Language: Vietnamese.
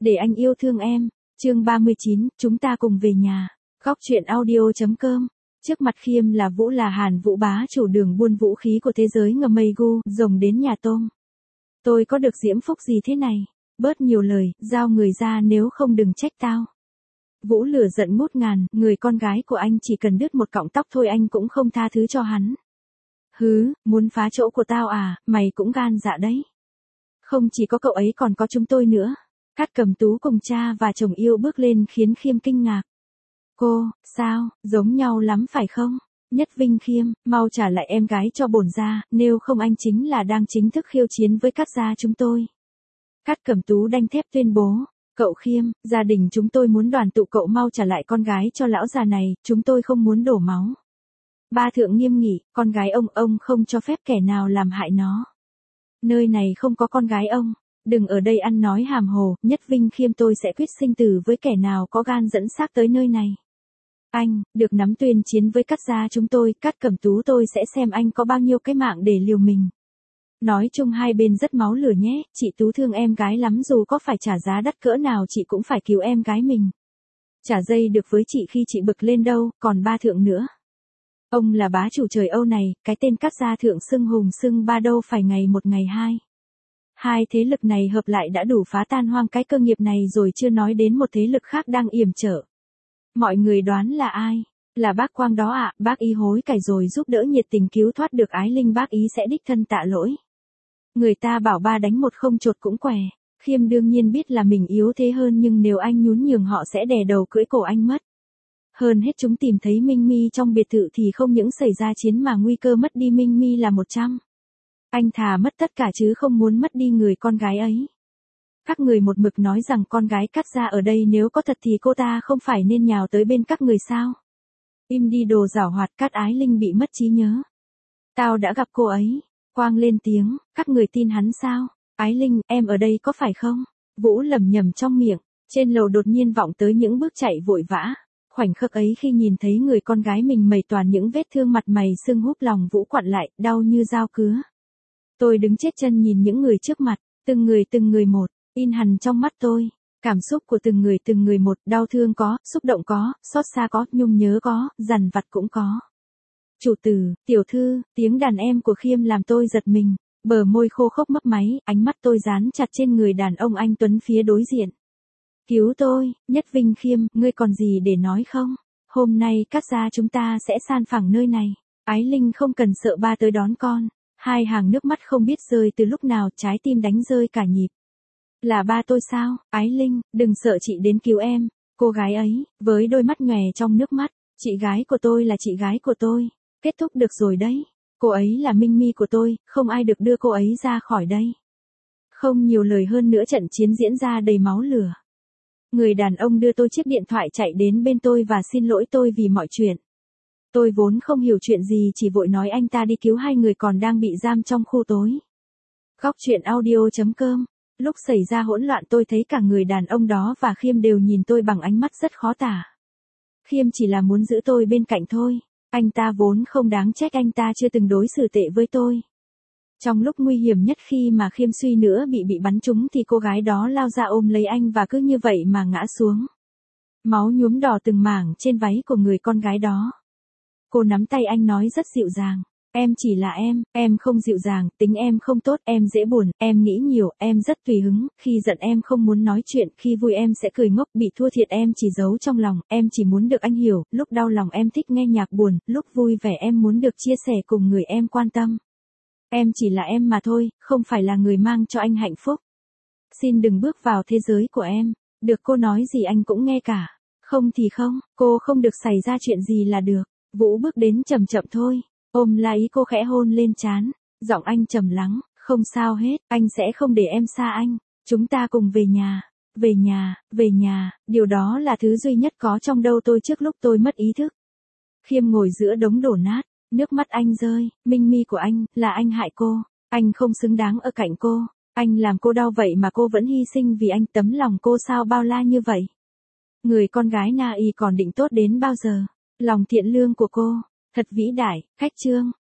Để anh yêu thương em. Chương 39, chúng ta cùng về nhà. Góc truyện audio.com. Trước mặt Khiêm là Vũ, là Hàn Vũ, bá chủ đường buôn vũ khí của thế giới ngầm mây gu, rồng đến nhà tôm. Tôi có được diễm phúc gì thế này? Bớt nhiều lời, giao người ra, nếu không đừng trách tao. Vũ lửa giận ngút ngàn, người con gái của anh chỉ cần đứt một cọng tóc thôi anh cũng không tha thứ cho hắn. Hứ, muốn phá chỗ của tao à, mày cũng gan dạ đấy. Không chỉ có cậu ấy còn có chúng tôi nữa. Cát Cầm Tú cùng cha và chồng yêu bước lên khiến Khiêm kinh ngạc. Cô, sao, giống nhau lắm phải không? Nhất Vinh Khiêm, mau trả lại em gái cho bổn gia, nếu không anh chính là đang chính thức khiêu chiến với Cát gia chúng tôi. Cát Cầm Tú đanh thép tuyên bố. Cậu Khiêm, gia đình chúng tôi muốn đoàn tụ, cậu mau trả lại con gái cho lão già này, chúng tôi không muốn đổ máu. Ba thượng nghiêm nghị, con gái ông không cho phép kẻ nào làm hại nó. Nơi này không có con gái ông. Đừng ở đây ăn nói hàm hồ, Nhất Vinh Khiêm tôi sẽ quyết sinh tử với kẻ nào có gan dẫn xác tới nơi này. Anh, được nắm tuyên chiến với Cát gia chúng tôi, Cát Cầm Tú tôi sẽ xem anh có bao nhiêu cái mạng để liều mình. Nói chung hai bên rất máu lửa nhé, chị Tú thương em gái lắm, dù có phải trả giá đắt cỡ nào chị cũng phải cứu em gái mình. Chả dây được với chị khi chị bực lên đâu, còn ba thượng nữa. Ông là bá chủ trời Âu này, cái tên Cát gia thượng xưng hùng xưng ba đâu phải ngày một ngày hai. Hai thế lực này hợp lại đã đủ phá tan hoang cái cơ nghiệp này rồi, chưa nói đến một thế lực khác đang yểm trở. Mọi người đoán là ai? Là bác Quang đó ạ, bác ý hối cải rồi giúp đỡ nhiệt tình cứu thoát được Ái Linh, bác ý sẽ đích thân tạ lỗi. Người ta bảo ba đánh một không chột cũng què. Khiêm đương nhiên biết là mình yếu thế hơn, nhưng nếu anh nhún nhường họ sẽ đè đầu cưỡi cổ anh mất. Hơn hết chúng tìm thấy Minh Mi trong biệt thự thì không những xảy ra chiến mà nguy cơ mất đi Minh Mi là 100. Anh thà mất tất cả chứ không muốn mất đi người con gái ấy. Các người một mực nói rằng con gái Cát gia ở đây, nếu có thật thì cô ta không phải nên nhào tới bên các người sao? Im đi đồ giảo hoạt, Cát Ái Linh bị mất trí nhớ. Tao đã gặp cô ấy. Quang lên tiếng, các người tin hắn sao? Ái Linh, em ở đây có phải không? Vũ lẩm nhẩm trong miệng. Trên lầu đột nhiên vọng tới những bước chạy vội vã. Khoảnh khắc ấy khi nhìn thấy người con gái mình mẩy toàn những vết thương, mặt mày sưng húp, lòng Vũ quặn lại, đau như dao cứa. Tôi đứng chết chân nhìn những người trước mặt, từng người một, in hằn trong mắt tôi. Cảm xúc của từng người một, đau thương có, xúc động có, xót xa có, nhung nhớ có, dằn vặt cũng có. Chủ tử, tiểu thư, tiếng đàn em của Khiêm làm tôi giật mình, bờ môi khô khốc mấp máy, ánh mắt tôi dán chặt trên người đàn ông anh tuấn phía đối diện. Cứu tôi, Nhất Vinh Khiêm, ngươi còn gì để nói không? Hôm nay Cát gia chúng ta sẽ san phẳng nơi này. Ái Linh không cần sợ, ba tới đón con. Hai hàng nước mắt không biết rơi từ lúc nào, trái tim đánh rơi cả nhịp. Là ba tôi sao? Ái Linh, đừng sợ, chị đến cứu em. Cô gái ấy, với đôi mắt nhòe trong nước mắt, chị gái của tôi là chị gái của tôi. Kết thúc được rồi đấy. Cô ấy là Minh Mi của tôi, không ai được đưa cô ấy ra khỏi đây. Không nhiều lời hơn nữa, trận chiến diễn ra đầy máu lửa. Người đàn ông đưa tôi chiếc điện thoại, chạy đến bên tôi và xin lỗi tôi vì mọi chuyện. Tôi vốn không hiểu chuyện gì, chỉ vội nói anh ta đi cứu hai người còn đang bị giam trong khu tối. Góc truyện audio.com. Lúc xảy ra hỗn loạn tôi thấy cả người đàn ông đó và Khiêm đều nhìn tôi bằng ánh mắt rất khó tả. Khiêm chỉ là muốn giữ tôi bên cạnh thôi. Anh ta vốn không đáng trách, anh ta chưa từng đối xử tệ với tôi. Trong lúc nguy hiểm nhất, khi mà Khiêm suy nữa bị bắn trúng thì cô gái đó lao ra ôm lấy anh và cứ như vậy mà ngã xuống. Máu nhuốm đỏ từng mảng trên váy của người con gái đó. Cô nắm tay anh nói rất dịu dàng. Em chỉ là em không dịu dàng, tính em không tốt, em dễ buồn, em nghĩ nhiều, em rất tùy hứng, khi giận em không muốn nói chuyện, khi vui em sẽ cười ngốc, bị thua thiệt em chỉ giấu trong lòng, em chỉ muốn được anh hiểu, lúc đau lòng em thích nghe nhạc buồn, lúc vui vẻ em muốn được chia sẻ cùng người em quan tâm. Em chỉ là em mà thôi, không phải là người mang cho anh hạnh phúc. Xin đừng bước vào thế giới của em. Được, cô nói gì anh cũng nghe cả. Không thì không, cô không được xảy ra chuyện gì là được. Vũ bước đến chậm chậm thôi. Ôm lấy cô khẽ hôn lên trán. Giọng anh trầm lắng, không sao hết, anh sẽ không để em xa anh. Chúng ta cùng về nhà. Về nhà, điều đó là thứ duy nhất có trong đầu tôi trước lúc tôi mất ý thức. Khiêm ngồi giữa đống đổ nát. Nước mắt anh rơi, Minh Mi của anh, là anh hại cô. Anh không xứng đáng ở cạnh cô. Anh làm cô đau vậy mà cô vẫn hy sinh vì anh, tấm lòng cô sao bao la như vậy. Người con gái Na Y còn định tốt đến bao giờ. Lòng thiện lương của cô, thật vĩ đại. Khách trương.